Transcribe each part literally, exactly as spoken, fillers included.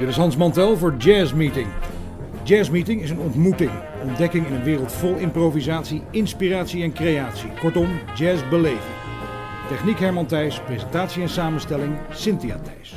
is Hans Mantel voor Jazz Meeting. Jazz Meeting is een ontmoeting, ontdekking in een wereld vol improvisatie, inspiratie en creatie. Kortom, jazz beleven. Techniek Herman Thijs, presentatie en samenstelling Cynthia Thijs.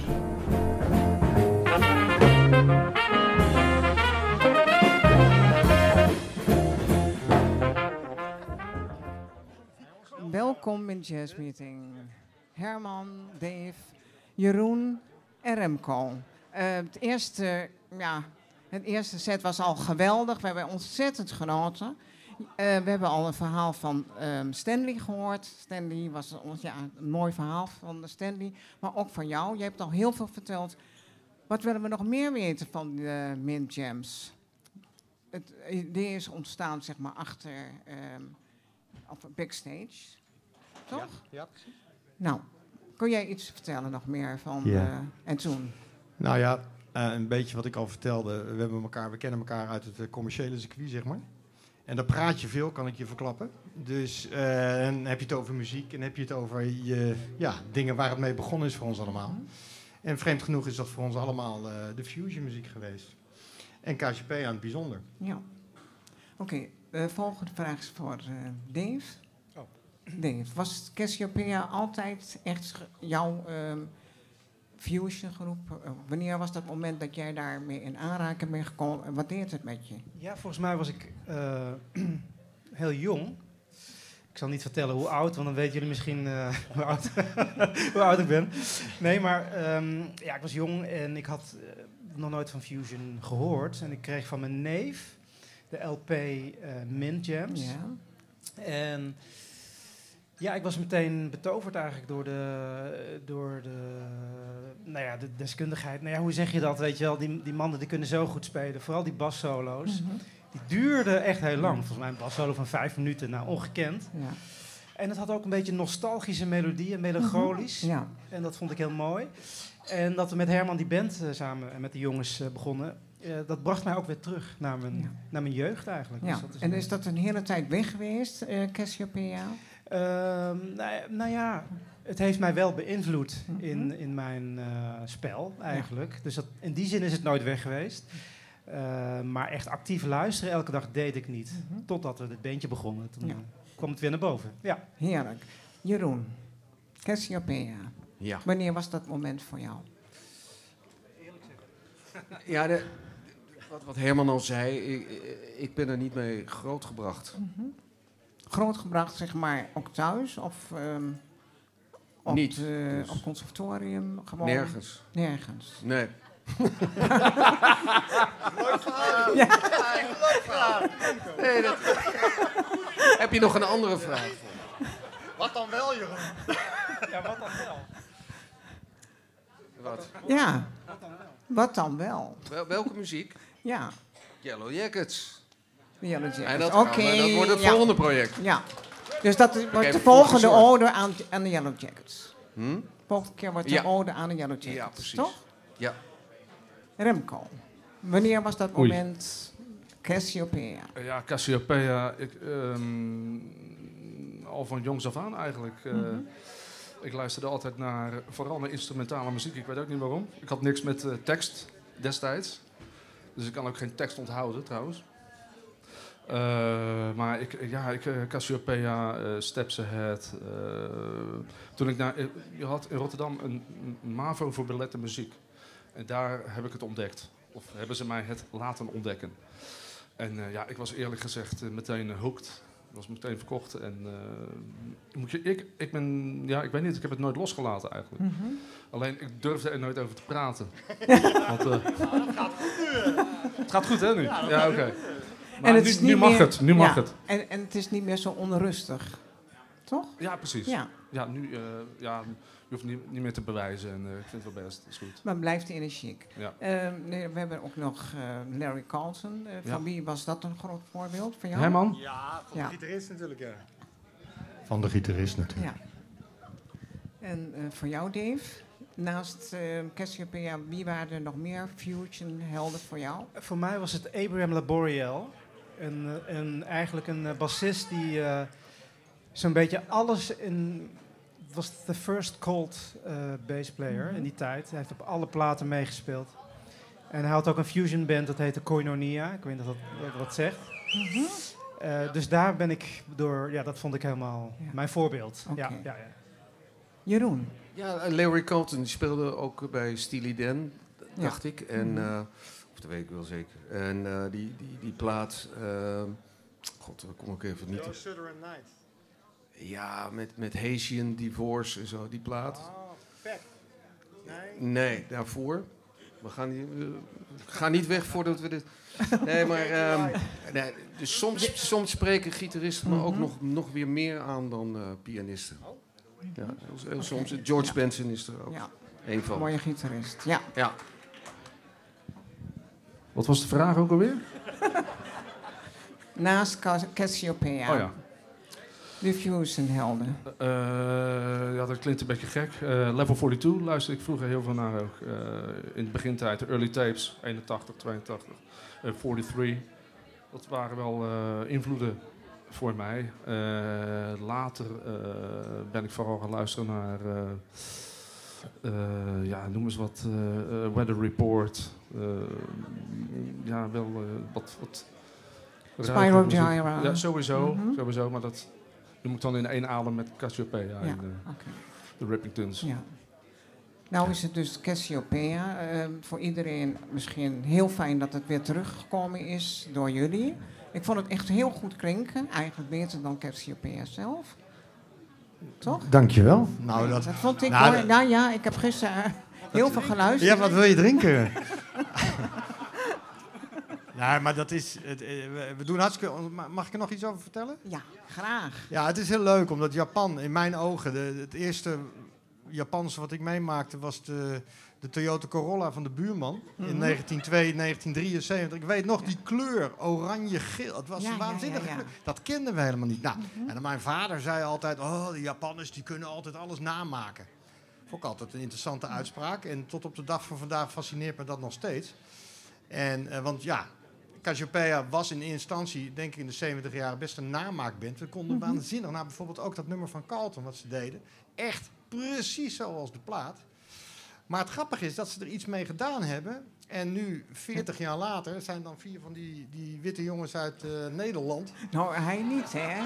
Welkom in Jazz Meeting. Herman, Dave, Jeroen en Remco. Uh, het, eerste, ja, het eerste set was al geweldig. We hebben ontzettend genoten. Uh, we hebben al een verhaal van um, Stanley gehoord. Stanley was een, ja, een mooi verhaal van Stanley. Maar ook van jou. Je hebt al heel veel verteld. Wat willen we nog meer weten van de Mint Jams? Het idee is ontstaan, zeg maar, achter um, of backstage. Toch? Ja, ja, precies. Nou, kun jij iets vertellen nog meer van Ja. uh, en toen? Nou ja, uh, een beetje wat ik al vertelde. We, hebben elkaar, we kennen elkaar uit het uh, commerciële circuit, zeg maar. En daar praat je veel, kan ik je verklappen. Dus uh, en heb je het over muziek en heb je het over je, ja, dingen waar het mee begonnen is voor ons allemaal. Mm-hmm. En vreemd genoeg is dat voor ons allemaal uh, de fusion muziek geweest. En Cassiopeia in het bijzonder. Ja. Oké, okay, de volgende vraag is voor uh, Dave. Oh. Dave, was Cassiopeia altijd echt jouw um, fusion groep? Uh, wanneer was dat moment dat jij daarmee in aanraking bent gekomen? En wat deed het met je? Ja, volgens mij was ik uh, heel jong. Ik zal niet vertellen hoe oud, want dan weten jullie misschien uh, hoe, oud hoe oud ik ben. Nee, maar um, ja, ik was jong en ik had uh, nog nooit van fusion gehoord. En ik kreeg van mijn neef de L P uh, Mint Jams. Ja. En ja, ik was meteen betoverd eigenlijk door de, door de, nou ja, de deskundigheid. Nou ja, hoe zeg je dat, weet je wel? Die, die mannen die kunnen zo goed spelen, vooral die bassolo's. Mm-hmm. Die duurden echt heel lang. Volgens mij een bassolo van vijf minuten, nou ongekend. Ja. En het had ook een beetje nostalgische melodieën, melancholisch. Mm-hmm. Ja. En dat vond ik heel mooi. En dat we met Herman die band uh, samen en met de jongens uh, begonnen, uh, dat bracht mij ook weer terug naar mijn, ja. naar mijn jeugd eigenlijk. Ja. Dus dat is en een... is dat een hele tijd weg geweest, uh, Cassiopeia? Uh, nou, nou ja, het heeft mij wel beïnvloed mm-hmm. in, in mijn uh, spel eigenlijk. Ja. Dus dat, in die zin is het nooit weg geweest. Uh, maar echt actief luisteren elke dag deed ik niet. Mm-hmm. Totdat we het beentje begonnen. Toen ja. kwam het weer naar boven. Ja. Heerlijk. Jeroen, Cassiopeia. Ja. Wanneer was dat moment voor jou? Eerlijk zeggen. Ja, de, wat, wat Herman al zei, ik, ik ben er niet mee grootgebracht. Mm-hmm. Grootgebracht, zeg maar, ook thuis? Of um, op niet. Het uh, dus. conservatorium? Gewoon? Nergens. Nergens. Nee. Leuk verhaal. Ja. Leuk verhaal. Nee, dat... Heb je nog een andere vraag? Wat dan wel, Jeroen? Ja, wat dan wel? Wat? Ja. Wat dan wel? Wat dan wel? Wel, welke muziek? Ja. Yellow Jackets. Yellow Jackets. En dat, okay. dat wordt het ja. volgende project. Ja. Dus dat wordt okay, de volgende ode aan, aan de Yellow Jackets. Hm? Volgende keer wordt de ja. ode aan de Yellow Jackets. Ja, precies. Toch? Ja. Remco, wanneer was dat Oei. moment Cassiopeia? Ja, Cassiopeia, ik, um, al van jongs af aan eigenlijk. Uh, mm-hmm. Ik luisterde altijd naar, vooral naar instrumentale muziek. Ik weet ook niet waarom. Ik had niks met uh, tekst destijds. Dus ik kan ook geen tekst onthouden trouwens. Uh, maar ik, ja, ik, Cassiopeia, uh, Steps Ahead. Uh, toen ik naar, je had in Rotterdam een, een MAVO voor ballet en muziek. En daar heb ik het ontdekt. Of hebben ze mij het laten ontdekken. En uh, ja, ik was eerlijk gezegd uh, meteen uh, hooked. Ik was meteen verkocht. En uh, moet je, ik, ik ben, ja, ik weet niet, ik heb het nooit losgelaten eigenlijk. Mm-hmm. Alleen, ik durfde er nooit over te praten. Want, uh, Ja, dat gaat goed nu. het gaat goed, hè, nu? Ja, ja oké. Okay. Maar en het nu, is nu niet mag meer, het, nu mag ja, het. En, en het is niet meer zo onrustig, toch? Ja, precies. Ja. Ja, nu, uh, ja, je hoeft niet, niet meer te bewijzen en uh, ik vind het wel best, dat is goed. Maar blijft energiek. Ja. Uh, nee, we hebben ook nog uh, Larry Carlton. Uh, van ja. wie was dat een groot voorbeeld? Van jou? Herman? Ja, van ja. de gitarist natuurlijk, ja. Van de gitarist natuurlijk. Ja. En uh, voor jou, Dave? Naast uh, Cassiopeia, wie waren er nog meer fusion helden voor jou? Voor mij was het Abraham Laboriel. Een, een, eigenlijk een uh, bassist die uh, zo'n beetje alles in... Het was de first cold uh, bass player mm-hmm. in die tijd. Hij heeft op alle platen meegespeeld. En hij had ook een fusion band, dat heette Koinonia. Ik weet niet of dat dat wat zegt. Mhm. Uh, dus daar ben ik door, ja, dat vond ik helemaal Ja. mijn voorbeeld. Oké. Ja, ja, ja. Jeroen. Ja, en Larry Carlton die speelde ook bij Steely Dan, dacht ik. En, Mhm. uh, of dat weet ik wel zeker. En uh, die, die, die plaat... Uh, God, daar kom ik even niet... Yo, Sutter and Night. Ja, met, met Haitian Divorce en zo, die plaat. Oh, Peck. Nee? Nee, daarvoor. We gaan, niet, we gaan niet weg voordat we dit... Nee, maar... Um, nee, dus soms, soms spreken gitaristen me ook nog, nog weer meer aan dan uh, pianisten. Ja, heel, heel soms. George ja. Benson is er ook Ja. een van. Mooie gitarist, ja. Ja. Wat was de vraag ook alweer? Naast Cassiopeia. Oh ja. De Fusion-helden. Uh, ja, dat klinkt een beetje gek. Uh, Level tweeënveertig luisterde ik vroeger heel veel naar ook. Uh, in de begintijd, de early tapes, eenentachtig, tweeëntachtig, uh, drieënveertig. Dat waren wel uh, invloeden voor mij. Uh, later uh, ben ik vooral gaan luisteren naar, uh, uh, ja, noem eens wat, uh, uh, Weather Report. Uh, ja, wel uh, wat... wat Spyro Gyra. Ja, sowieso, Mm-hmm. sowieso, maar dat noem ik dan in één adem met Cassiopeia Ja, en uh, okay. de Rippingtons. Ja. Nou is het dus Cassiopeia. Uh, voor iedereen misschien heel fijn dat het weer teruggekomen is door jullie. Ik vond het echt heel goed klinken. Eigenlijk beter dan Cassiopeia zelf. Toch? Dankjewel. Nou, Ja, dat, dat vond ik nou, hoor. Nou ja, ik heb gisteren uh, heel veel geluisterd. Ja, wat wil je drinken? Nee, maar dat is... Het, we doen hartstikke... Mag ik er nog iets over vertellen? Ja, graag. Ja, het is heel leuk, omdat Japan, in mijn ogen... De, het eerste Japanse wat ik meemaakte was de, de Toyota Corolla van de buurman. Mm-hmm. In negentien twee, negentien drieënzeventig. Ik weet nog, ja. die kleur, oranje-geel. Het was ja, een waanzinnige ja, ja, ja. kleur. Dat kenden we helemaal niet. Nou, mm-hmm. En mijn vader zei altijd... Oh, de Japanners die kunnen altijd alles namaken. Vond ik altijd een interessante uitspraak. En tot op de dag van vandaag fascineert me dat nog steeds. En, uh, want ja... Cassiopeia was in instantie, denk ik in de zeventig jaren, best een namaakband. We konden mm-hmm. waanzinnig, nou bijvoorbeeld ook dat nummer van Carlton wat ze deden. Echt precies zoals de plaat. Maar het grappige is dat ze er iets mee gedaan hebben. En nu, veertig jaar later, zijn dan vier van die, die witte jongens uit uh, Nederland. Nou, hij niet, hè?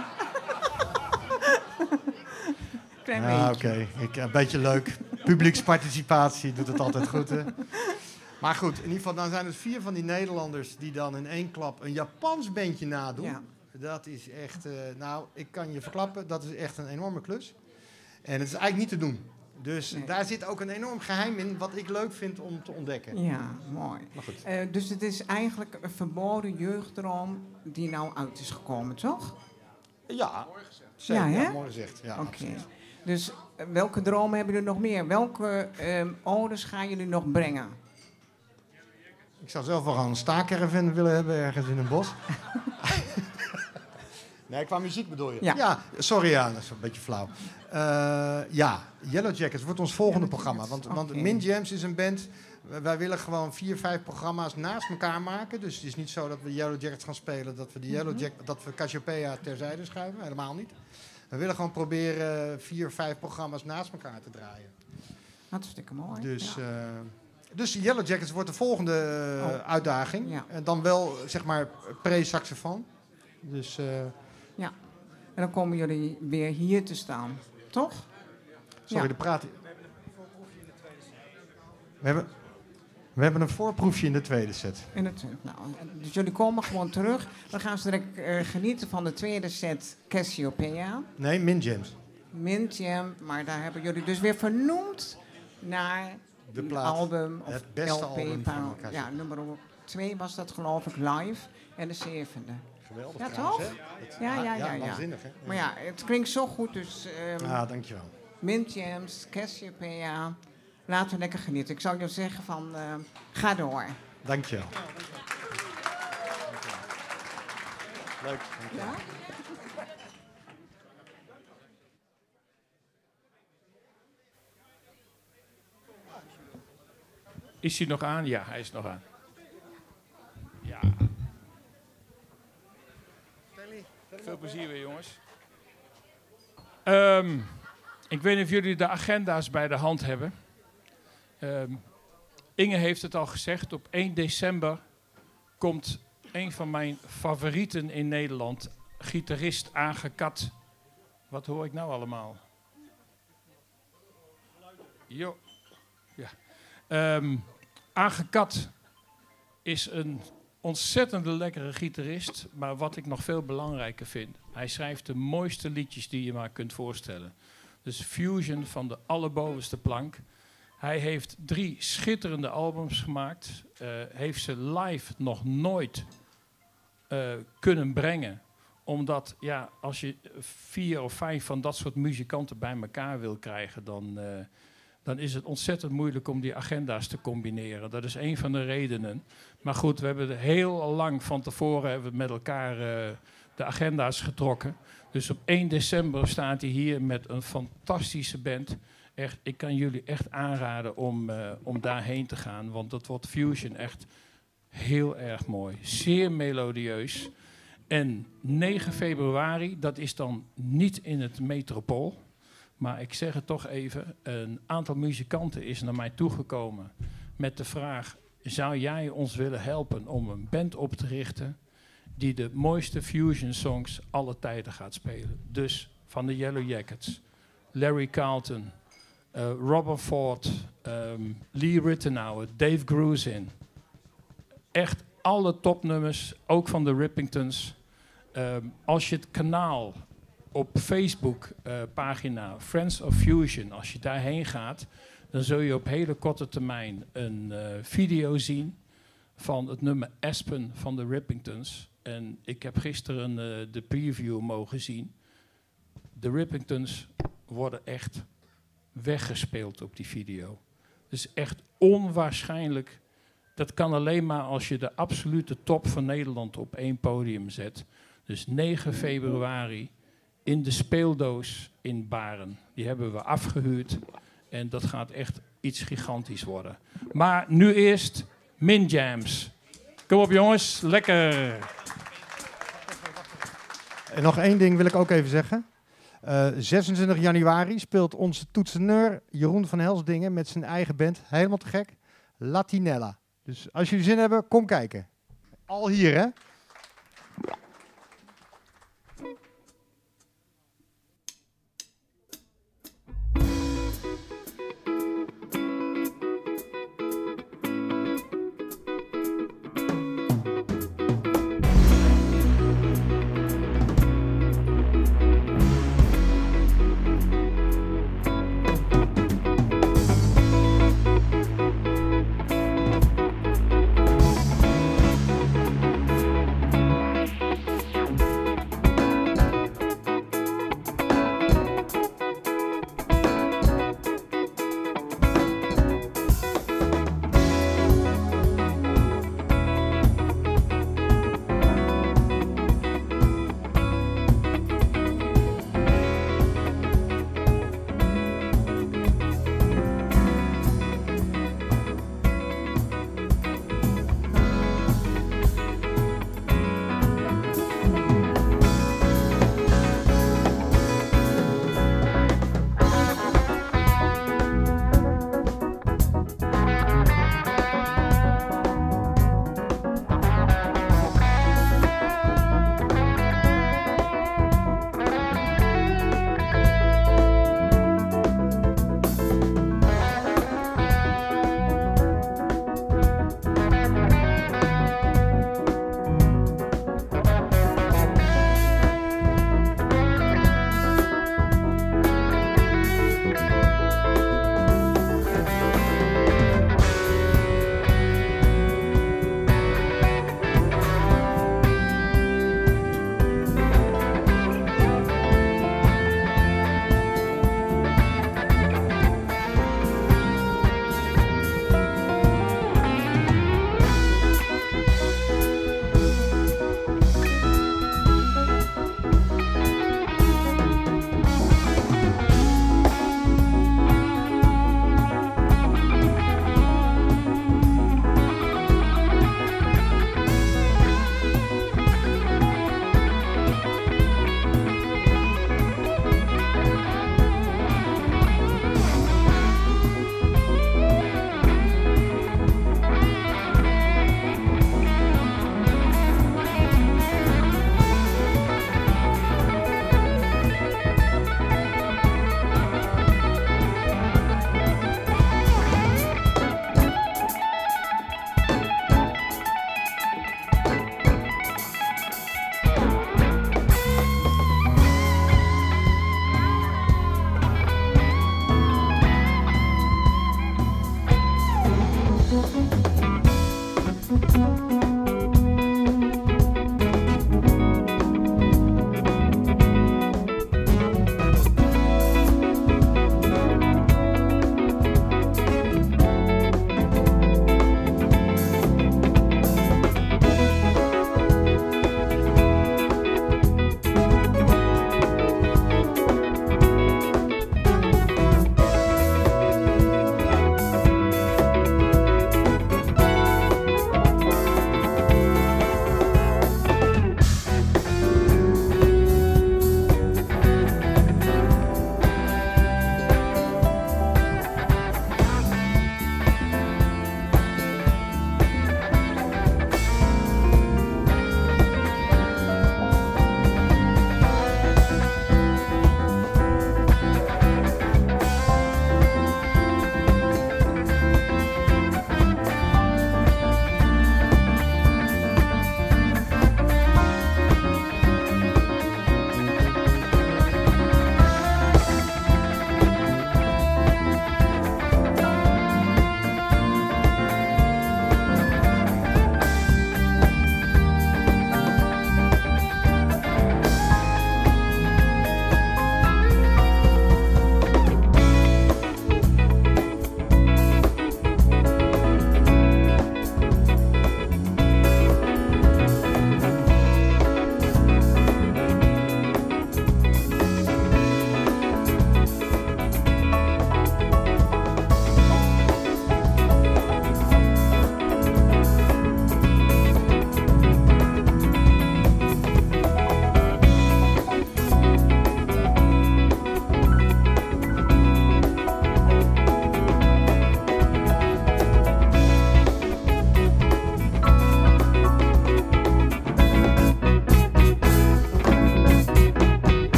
Klein ja, beetje. Oké, okay. Een beetje leuk. Publieksparticipatie doet het altijd goed, hè? Maar goed, in ieder geval, dan zijn het vier van die Nederlanders die dan in één klap een Japans bandje nadoen. Ja. Dat is echt, uh, nou, ik kan je verklappen, dat is echt een enorme klus. En het is eigenlijk niet te doen. Dus nee. Daar zit ook een enorm geheim in, wat ik leuk vind om te ontdekken. Ja, mooi. Uh, dus het is eigenlijk een verboden jeugddroom die nou uit is gekomen, toch? Ja, zeker, ja, ja, mooi gezegd. Ja, Oké. Okay. Dus uh, welke dromen hebben jullie nog meer? Welke um, odes gaan jullie nog brengen? Ik zou zelf wel gewoon een staakerven willen hebben ergens in een bos. Nee, qua muziek bedoel je? Ja. ja sorry, ja, dat is een beetje flauw. Uh, ja, Yellow Jackets wordt ons volgende Yellow programma. Want, okay. want Mint Jams is een band... Wij willen gewoon vier, vijf programma's naast elkaar maken. Dus het is niet zo dat we Yellow Jackets gaan spelen... dat we, de Yellow Jack, dat we Cassiopeia terzijde schuiven. Helemaal niet. We willen gewoon proberen vier, vijf programma's naast elkaar te draaien. Hartstikke mooi. Dus... Ja. Uh, Dus Yellow Jackets wordt de volgende uh, oh. uitdaging. Ja. En dan wel, zeg maar, pre-saxofoon. Dus, uh, ja. En dan komen jullie weer hier te staan, toch? Sorry, ja. de praat... We hebben, we hebben een voorproefje in de tweede set. In de tweede, nou, dus jullie komen gewoon terug. Dan gaan ze direct uh, genieten van de tweede set Cassiopeia. Nee, Mint Jams. Mint Jam, maar daar hebben jullie dus weer vernoemd naar... De plaat, album of het beste L P album van ja, nummer twee was dat geloof ik live en de zevende. Geweldig. Ja, trouwens, toch? Het, ja, ja, ja. ja, ja. waanzinnig, hè? Maar ja, het klinkt zo goed, dus... Um, ah, dankjewel. Mint Jams, Cassiopeia, laten we lekker genieten. Ik zou je zeggen van, uh, ga door. Dankjewel. Ja, dankjewel. Leuk. Dankjewel. Ja? Is hij nog aan? Ja, hij is nog aan. Ja. Veel plezier weer, jongens. Um, ik weet niet of jullie de agenda's bij de hand hebben. Um, Inge heeft het al gezegd, op één december komt een van mijn favorieten in Nederland, gitarist Aangekat. Wat hoor ik nou allemaal? Jo. Ja. Um, Aangekat is een ontzettende lekkere gitarist, maar wat ik nog veel belangrijker vind, hij schrijft de mooiste liedjes die je maar kunt voorstellen. Dus fusion van de allerbovenste plank. Hij heeft drie schitterende albums gemaakt, uh, heeft ze live nog nooit uh, kunnen brengen. Omdat, ja, als je vier of vijf van dat soort muzikanten bij elkaar wil krijgen, dan, uh, dan is het ontzettend moeilijk om die agenda's te combineren. Dat is een van de redenen. Maar goed, we hebben er heel lang van tevoren hebben we met elkaar uh, de agenda's getrokken. Dus op één december staat hij hier met een fantastische band. Echt, ik kan jullie echt aanraden om, uh, om daarheen te gaan, want dat wordt fusion echt heel erg mooi. Zeer melodieus. En negen februari, dat is dan niet in het Metropool, maar ik zeg het toch even, een aantal muzikanten is naar mij toegekomen met de vraag, zou jij ons willen helpen om een band op te richten die de mooiste fusion songs alle tijden gaat spelen? Dus van de Yellow Jackets, Larry Carlton, uh, Robert Ford, um, Lee Rittenauer, Dave Grusin. Echt alle topnummers, ook van de Rippingtons. Um, als je het kanaal op Facebook uh, pagina Friends of Fusion, als je daarheen gaat, dan zul je op hele korte termijn een uh, video zien van het nummer Aspen van de Rippingtons. En ik heb gisteren uh, de preview mogen zien. De Rippingtons worden echt weggespeeld op die video. Dus echt onwaarschijnlijk. Dat kan alleen maar als je de absolute top van Nederland op één podium zet. Dus negen februari in de speeldoos in Baren. Die hebben we afgehuurd. En dat gaat echt iets gigantisch worden. Maar nu eerst Minjams. Kom op jongens, lekker. En nog één ding wil ik ook even zeggen. Uh, zesentwintig januari speelt onze toetseneur Jeroen van Helsdingen met zijn eigen band, helemaal te gek, Latinella. Dus als jullie zin hebben, kom kijken. Al hier, hè?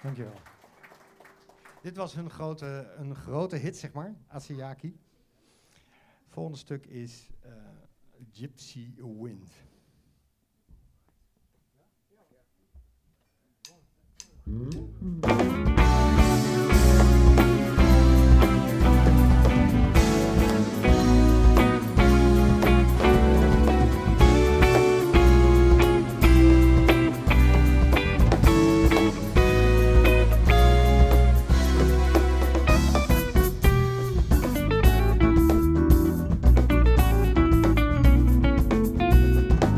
Dankjewel. Dit was hun grote, een grote hit, zeg maar, Asiaki. Volgende stuk is uh, Gypsy Wind. Thank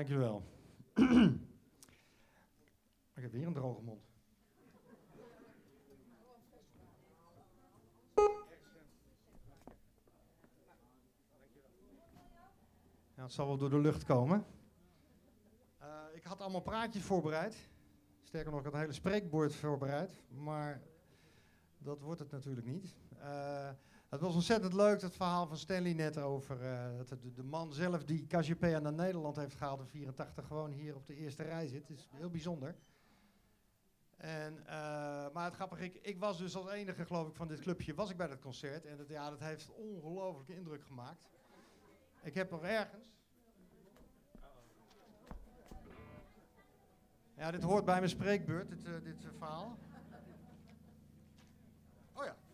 Dankjewel. Ik heb weer een droge mond. Ja, het zal wel door de lucht komen. Uh, ik had allemaal praatjes voorbereid. Sterker nog, ik had een hele spreekwoord voorbereid. Maar dat wordt het natuurlijk niet. Uh, het was ontzettend leuk, het verhaal van Stanley net over uh, dat de, de man zelf die Cassiopeia naar Nederland heeft gehaald in vierentachtig gewoon hier op de eerste rij zit. Het is heel bijzonder. En, uh, maar het grappige, ik, ik was dus als enige geloof ik van dit clubje, was ik bij dat concert. En dat, ja, dat heeft ongelooflijke indruk gemaakt. Ik heb nog ergens... Ja, dit hoort bij mijn spreekbeurt, dit, uh, dit uh, verhaal. Oh ja.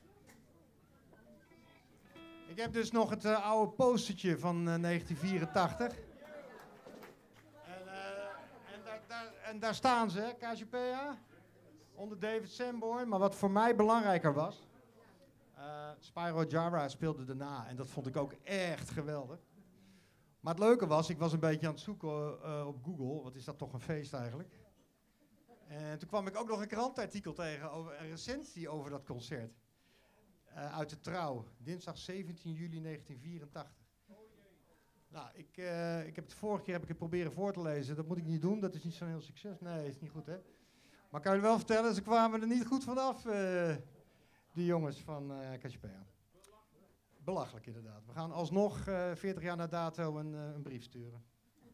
Ik heb dus nog het uh, oude postertje van uh, negentien vierentachtig. En, uh, en, daar, daar, en daar staan ze, Cassiopeia, onder David Sanborn. Maar wat voor mij belangrijker was, uh, Spyro Gyra speelde daarna. En dat vond ik ook echt geweldig. Maar het leuke was, ik was een beetje aan het zoeken uh, op Google. Wat is dat toch een feest eigenlijk? En toen kwam ik ook nog een krantartikel tegen, over een recensie over dat concert. Uh, uit de Trouw, dinsdag zeventien juli negentien vierentachtig. Nou, ik, uh, ik heb het vorige keer heb ik het proberen voor te lezen. Dat moet ik niet doen, dat is niet zo'n heel succes. Nee, is niet goed, hè? Maar ik kan je wel vertellen, ze kwamen er niet goed vanaf, uh, die jongens van uh, Cassiopeia. Belachelijk inderdaad. We gaan alsnog uh, veertig jaar na dato een, uh, een brief sturen.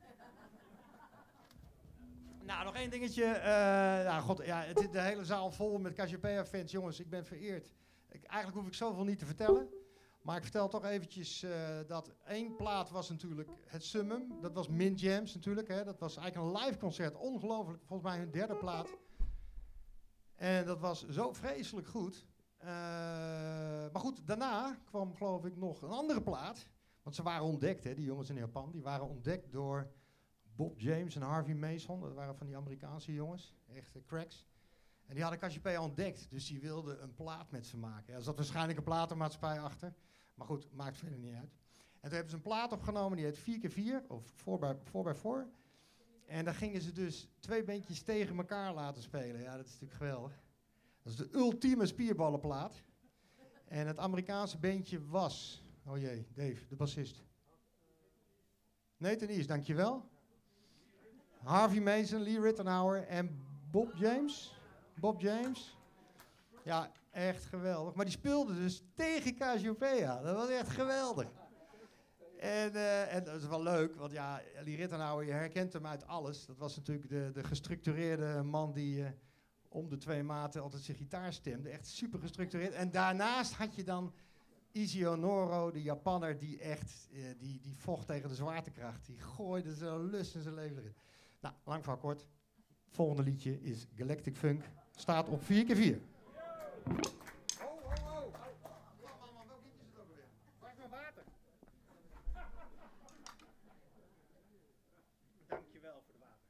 Nou, nog één dingetje. Uh, nou, god, ja, het is de hele zaal vol met Cassiopeia-fans. Jongens, ik ben vereerd. Ik, eigenlijk hoef ik zoveel niet te vertellen. Maar ik vertel toch eventjes uh, dat één plaat was natuurlijk het summum. Dat was Mint Jams natuurlijk. Hè. Dat was eigenlijk een live concert. Ongelooflijk. Volgens mij hun derde plaat. En dat was zo vreselijk goed. Uh, maar goed, daarna kwam geloof ik nog een andere plaat. Want ze waren ontdekt, hè, die jongens in Japan. Die waren ontdekt door Bob James en Harvey Mason. Dat waren van die Amerikaanse jongens. Echte cracks. En die hadden Cassiopeia ontdekt. Dus die wilden een plaat met ze maken. Er zat waarschijnlijk een platenmaatschappij achter. Maar goed, maakt verder niet uit. En toen hebben ze een plaat opgenomen. Die heet vier keer vier. Of four by four. En daar gingen ze dus twee bandjes tegen elkaar laten spelen. Ja, dat is natuurlijk geweldig. Dat is de ultieme spierballenplaat. En het Amerikaanse bandje was... Oh jee, Dave, de bassist. Nathan East, dankjewel. Harvey Mason, Lee Rittenhauer en Bob James. Bob James. Ja, echt geweldig. Maar die speelden dus tegen Cassiopeia. Dat was echt geweldig. En, uh, en dat is wel leuk, want ja, Lee Rittenhauer, je herkent hem uit alles. Dat was natuurlijk de, de gestructureerde man die... Uh, om de twee maten altijd zijn gitaar stemde. Echt super gestructureerd. En daarnaast had je dan Izzy Onoro, de Japanner, die echt uh, die, die vocht tegen de zwaartekracht. Die gooide zijn lust in zijn leven erin. Nou, lang van kort. Het volgende liedje is Galactic Funk. Staat op vier keer vier. Oh, oh, oh. Mama, welk liedje is het ook alweer? Waar is mijn water? Dankjewel voor de water.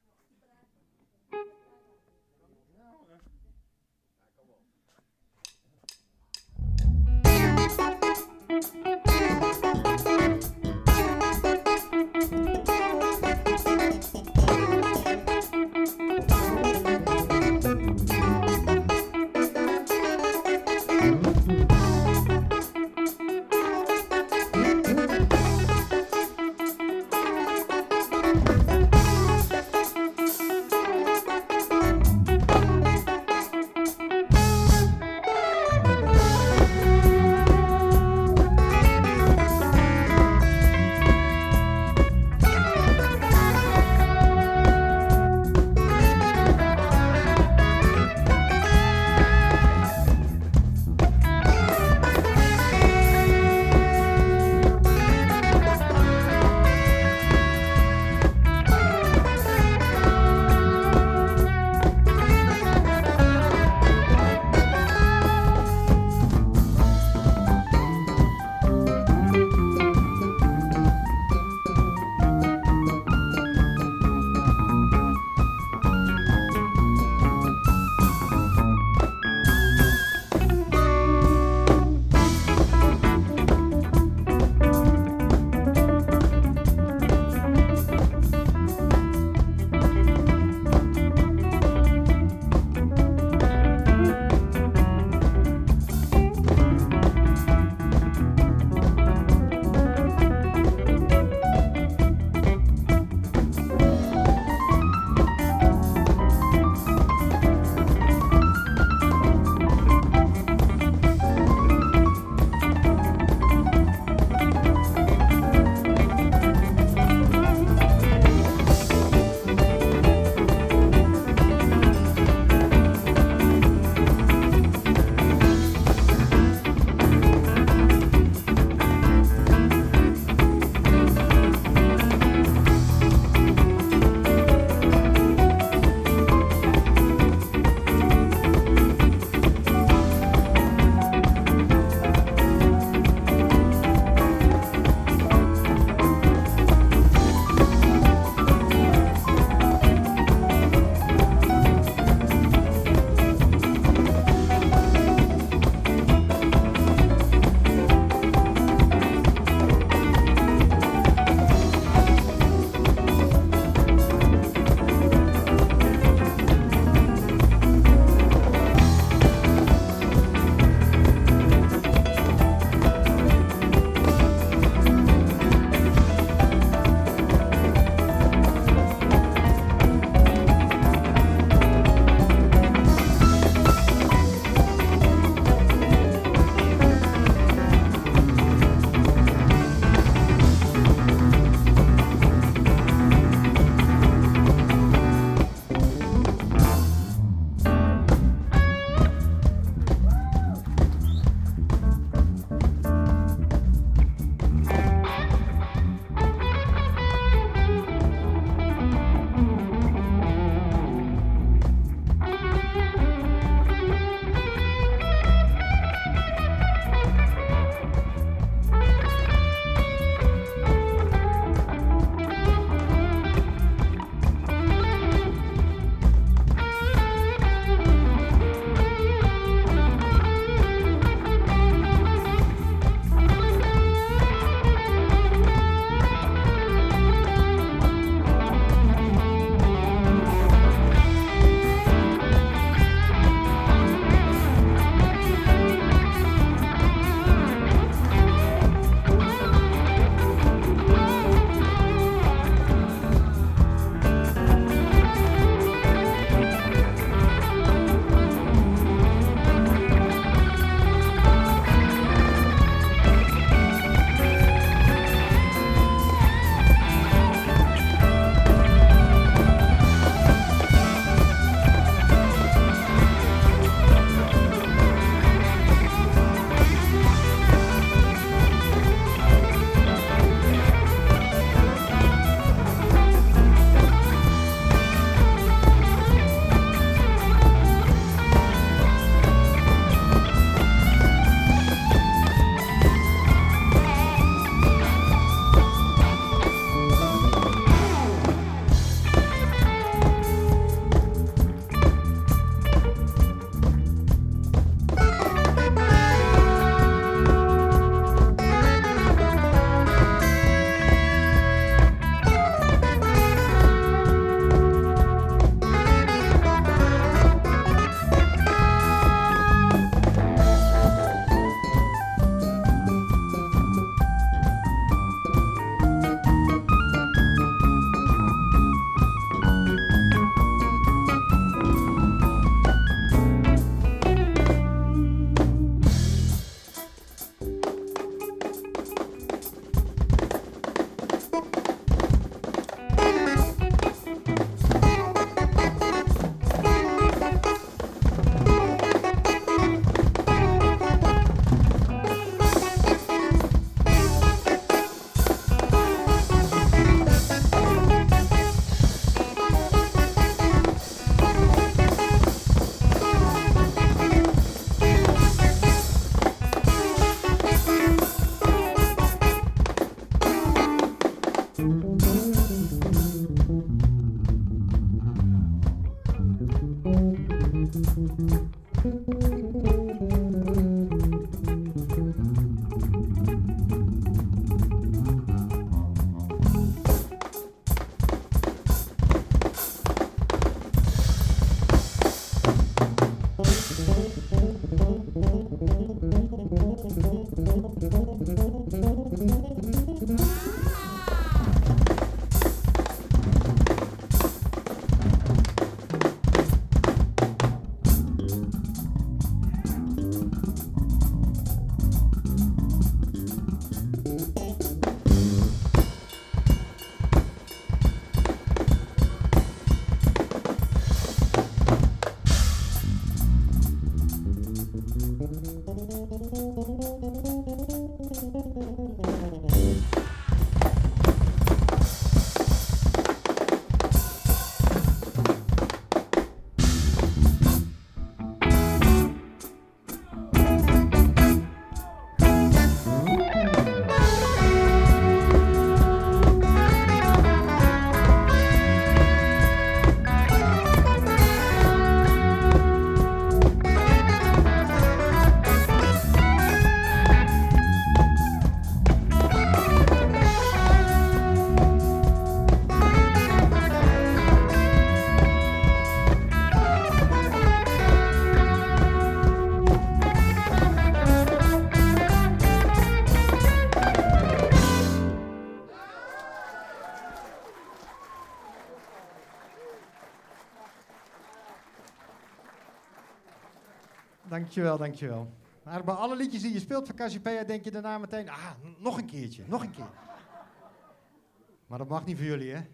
Dankjewel, dankjewel. Maar bij alle liedjes die je speelt van Cassiopeia denk je daarna meteen, ah, n- nog een keertje, nog een keer. Maar dat mag niet voor jullie, hè?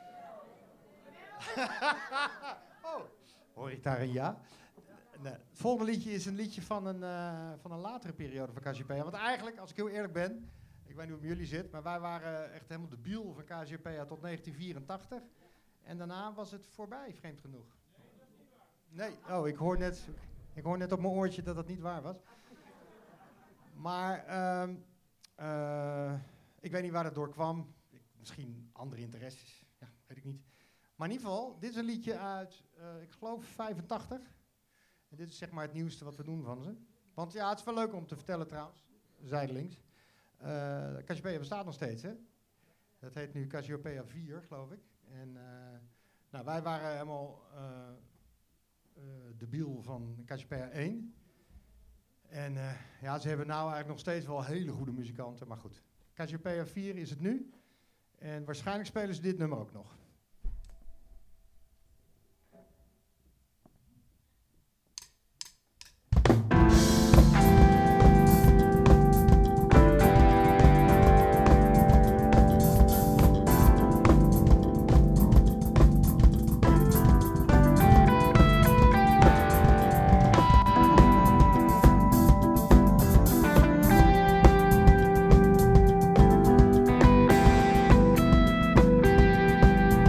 Oh, hoor ik daar een ja? Nee. Het volgende liedje is een liedje van een, uh, van een latere periode van Cassiopeia. Want eigenlijk, als ik heel eerlijk ben, ik weet niet hoe het met jullie zit, maar wij waren echt helemaal de biel van Cassiopeia tot negentien vierentachtig. En daarna was het voorbij, vreemd genoeg. Nee, oh, ik hoor net... Ik hoor net op mijn oortje dat dat niet waar was. Maar uh, uh, ik weet niet waar het door kwam. Ik, misschien andere interesses. Ja, weet ik niet. Maar in ieder geval, dit is een liedje uit, uh, ik geloof, vijfentachtig. En dit is zeg maar het nieuwste wat we doen van ze. Want ja, het is wel leuk om te vertellen trouwens. Zijdelings. Uh, Cassiopeia bestaat nog steeds, hè. Dat heet nu Cassiopeia vier, geloof ik. En uh, nou, wij waren helemaal... Uh, Uh, de biel van Cassiopeia één. En uh, ja, ze hebben nou eigenlijk nog steeds wel hele goede muzikanten, maar goed. Cassiopeia vier is het nu. En waarschijnlijk spelen ze dit nummer ook nog. Thank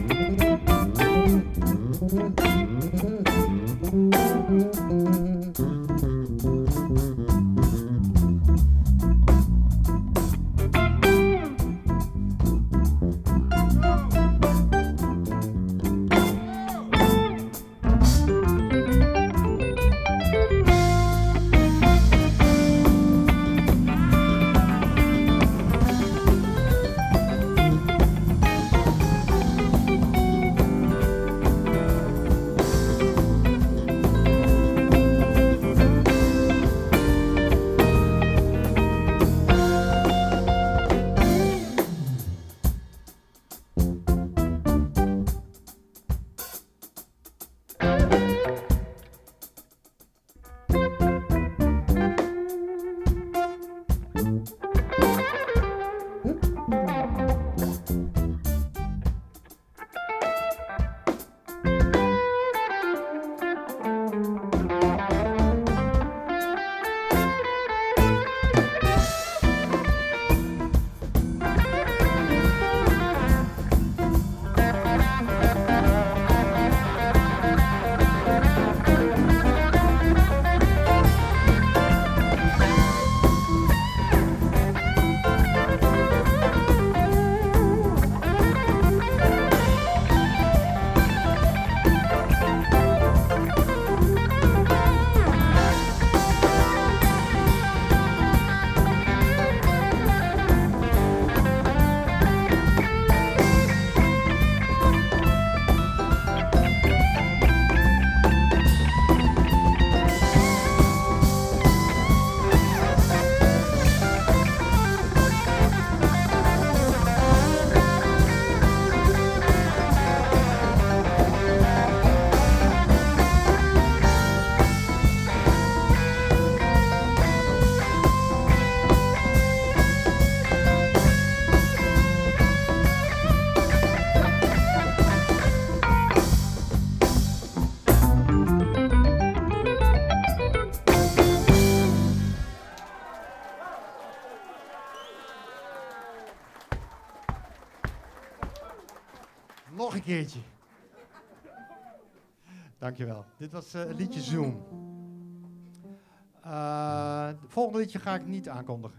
Nog een keertje. Dankjewel. Dit was uh, het liedje Zoom. Uh, het volgende liedje ga ik niet aankondigen.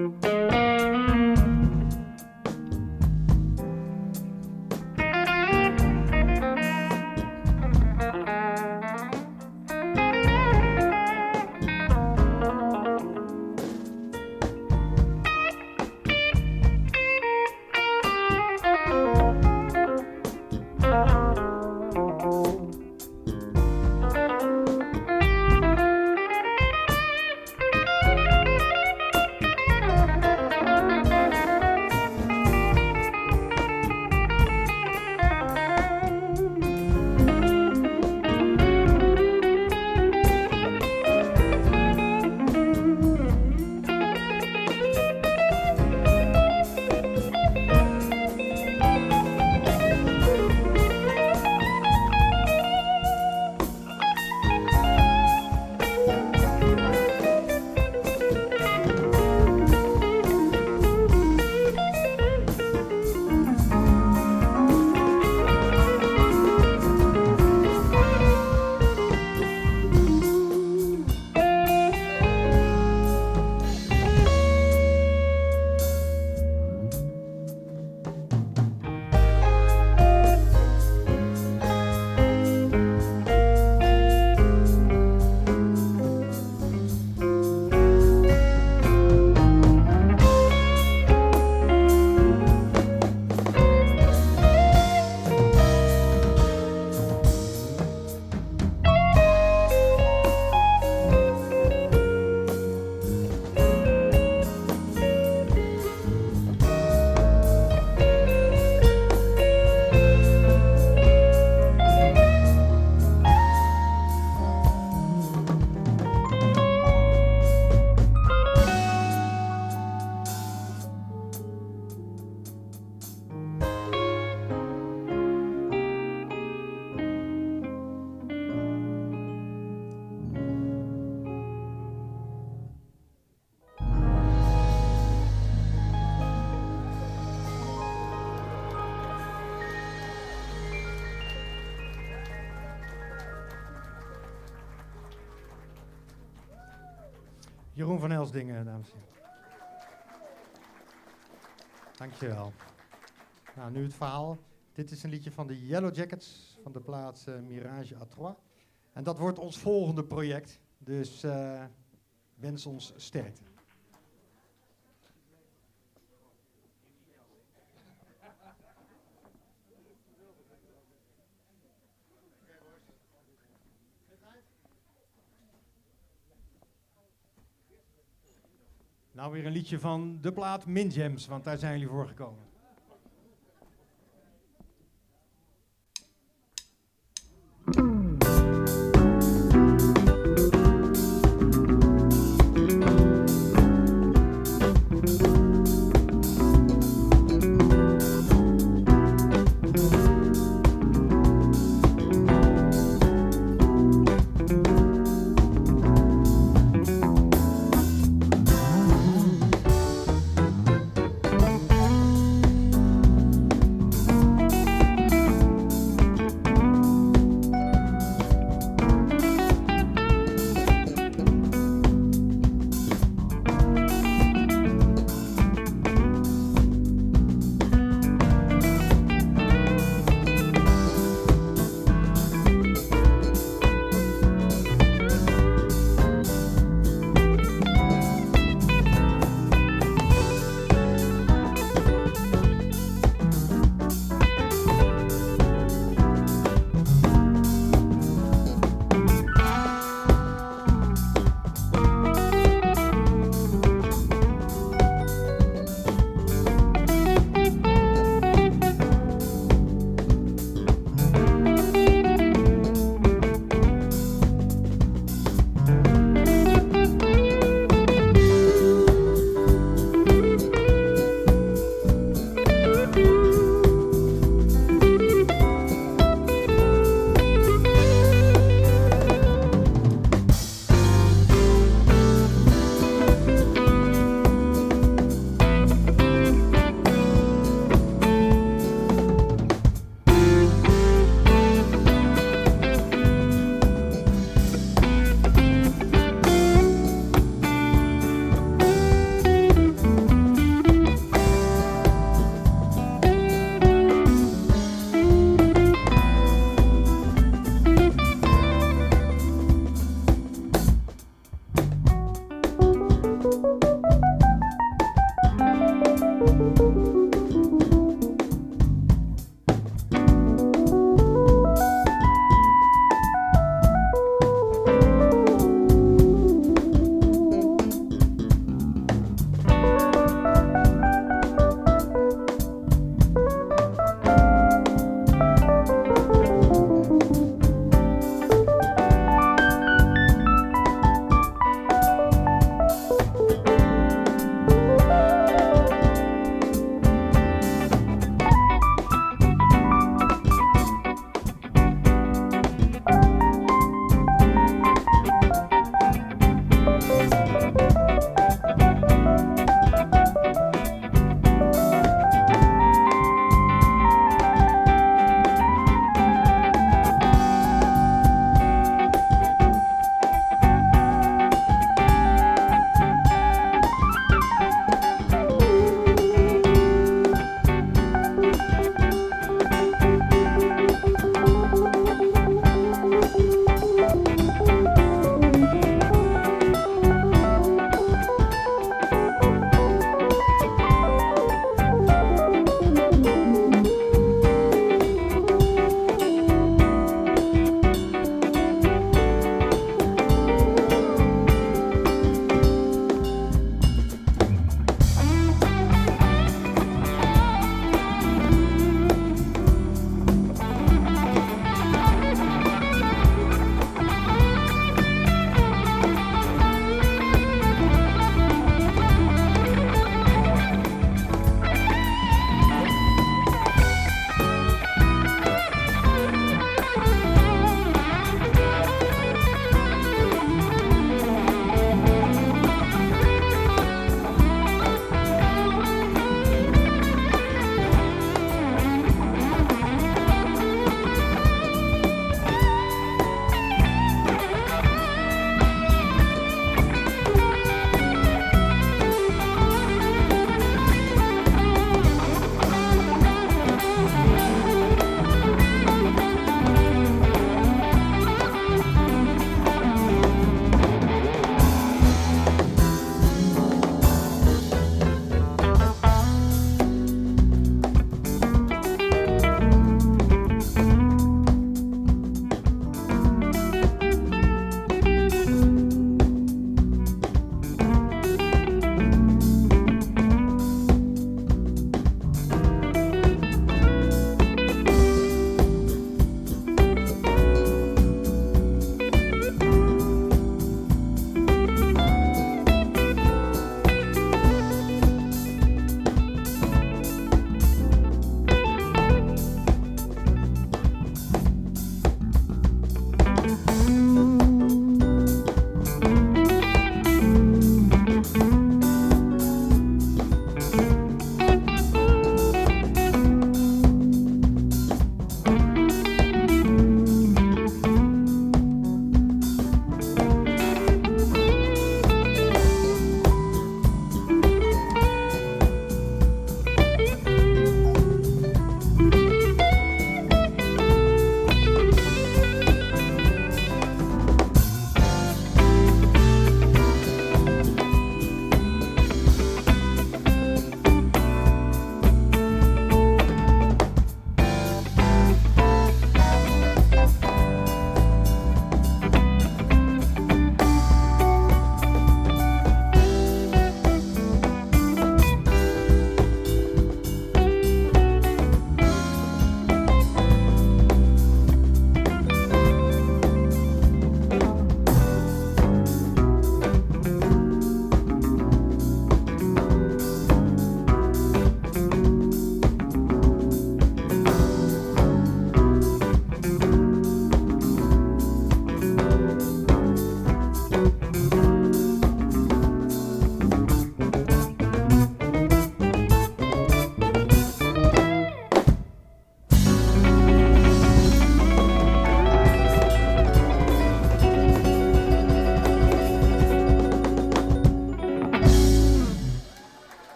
Jeroen van Helsdingen, dames en heren. Dankjewel. Nou, nu het verhaal. Dit is een liedje van de Yellow Jackets van de plaats uh, Mirage à Trois. En dat wordt ons volgende project. Dus uh, wens ons sterkte. Nou, weer een liedje van de plaat Mingems, want daar zijn jullie voor gekomen. Thank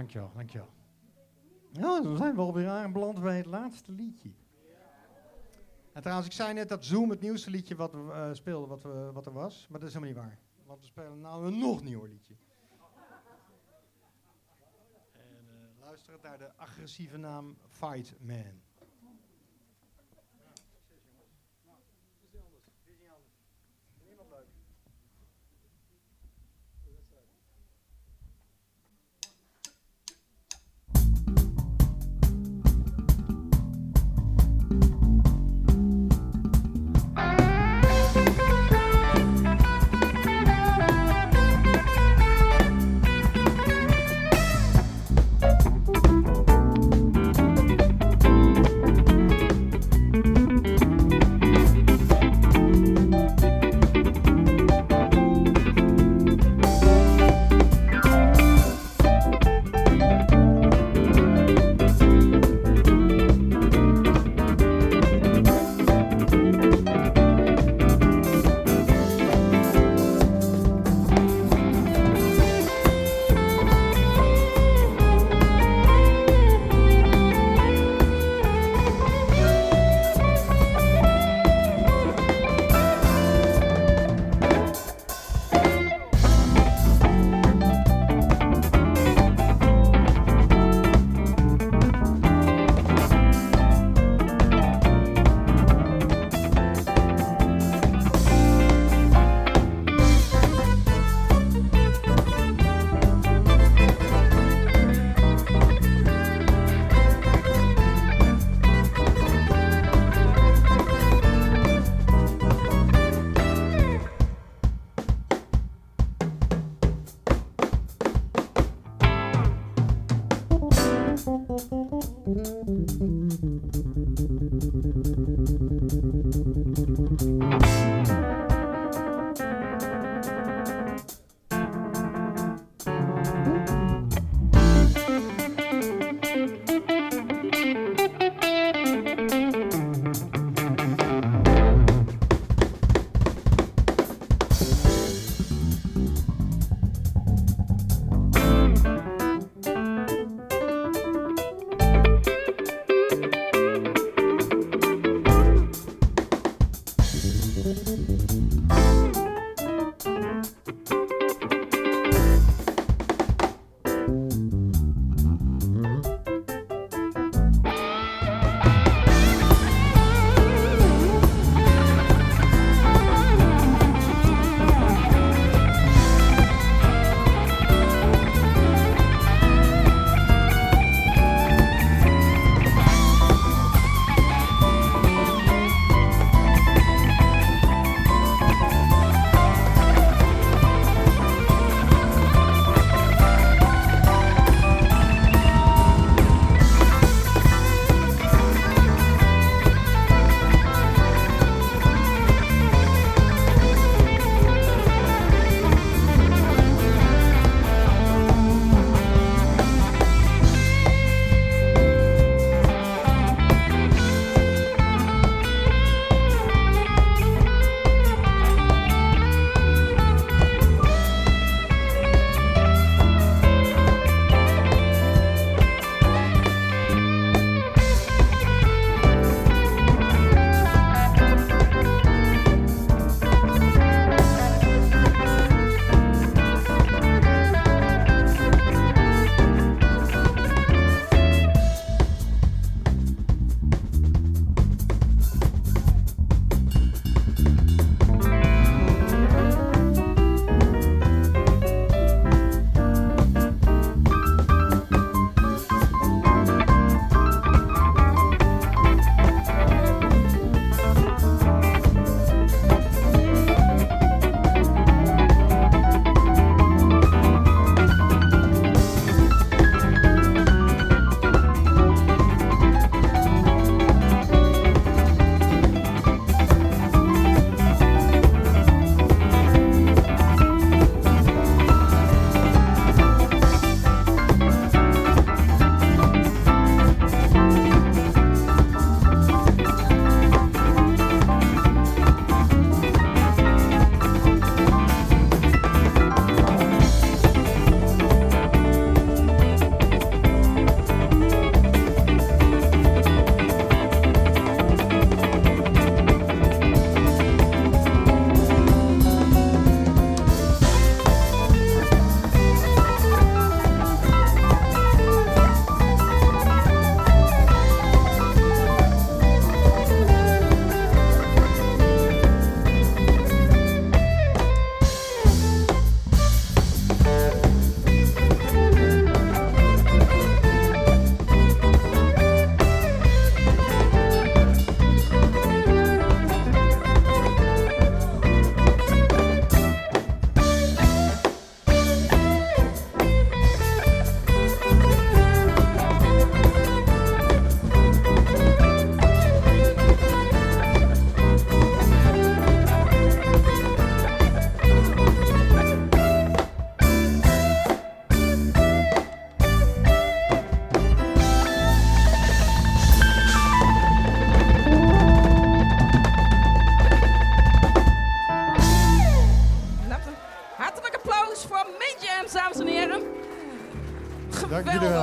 dankjewel, dankjewel. Nou, dan zijn we alweer aanbeland bij het laatste liedje. En trouwens, ik zei net dat Zoom het nieuwste liedje wat we uh, speelden, wat, we, wat er was. Maar dat is helemaal niet waar. Want we spelen nou een nog nieuwer liedje. En uh, luister naar de agressieve naam Fight Man.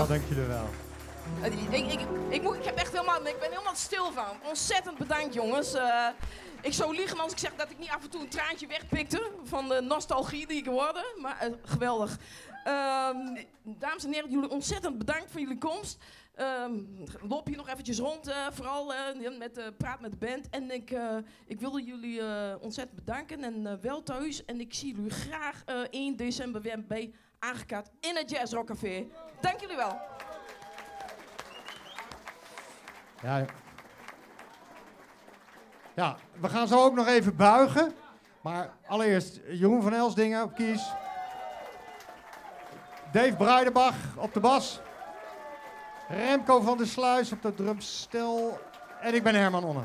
wel, dank jullie wel. Ik, ik, ik, ik, moet, ik, heb echt helemaal, ik ben helemaal stil van. Ontzettend bedankt, jongens. Uh, ik zou liegen als ik zeg dat ik niet af en toe een traantje wegpikte van de nostalgie die ik hoorde. Maar uh, geweldig. Uh, dames en heren, jullie ontzettend bedankt voor jullie komst. Uh, loop hier nog eventjes rond, uh, vooral uh, met uh, praat met de band. En ik, uh, ik wilde jullie uh, ontzettend bedanken en uh, wel thuis. En ik zie jullie graag uh, één december weer bij Aangekat in het Jazz Rock Café. Dank jullie wel. Ja, ja, we gaan zo ook nog even buigen. Maar allereerst Jeroen van Elsdingen op kies. Dave Breidenbach op de bas. Remco van der Sluis op de drumstel. En ik ben Herman Onne.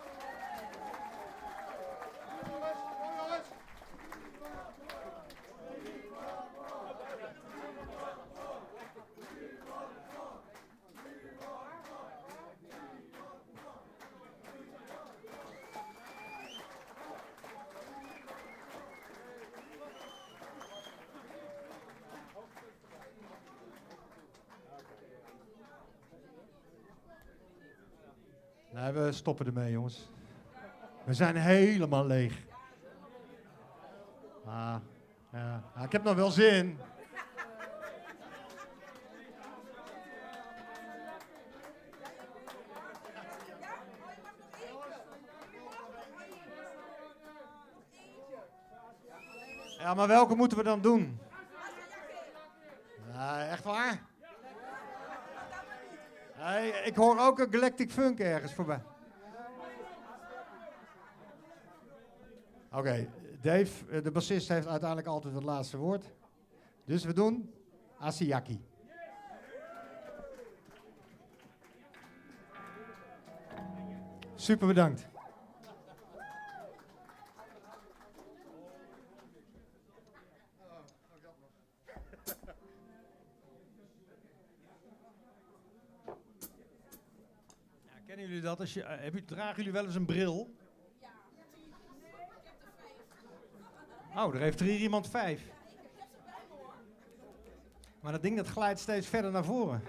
Nee, we stoppen ermee, jongens. We zijn helemaal leeg. Ah, ja. Ja, ik heb nog wel zin. Ja, maar welke moeten we dan doen? Ja, echt waar? Hey, ik hoor ook een Galactic Funk ergens voorbij. Oké, okay, Dave, de bassist, heeft uiteindelijk altijd het laatste woord. Dus we doen Asiaki. Super bedankt. Kennen jullie dat? Als je, uh, heb je, dragen jullie wel eens een bril? Ja. Oh, er heeft er hier iemand vijf. Maar dat ding dat glijdt steeds verder naar voren.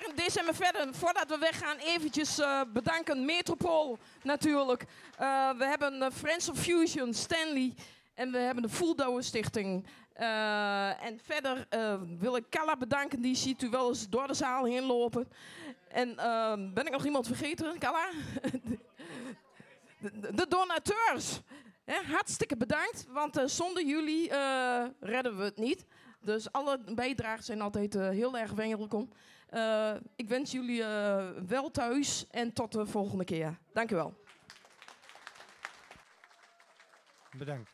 dertig december verder. Voordat we weggaan, eventjes uh, bedanken Metropool natuurlijk. Uh, we hebben uh, Friends of Fusion, Stanley. En we hebben de Voeldouwer Stichting. Uh, en verder uh, wil ik Carla bedanken. Die ziet u wel eens door de zaal heen lopen. En uh, ben ik nog iemand vergeten, Carla? de, de, de donateurs. He, hartstikke bedankt. Want uh, zonder jullie uh, redden we het niet. Dus alle bijdragen zijn altijd uh, heel erg welkom. Uh, ik wens jullie uh, wel thuis en tot de volgende keer. Dank u wel. Bedankt.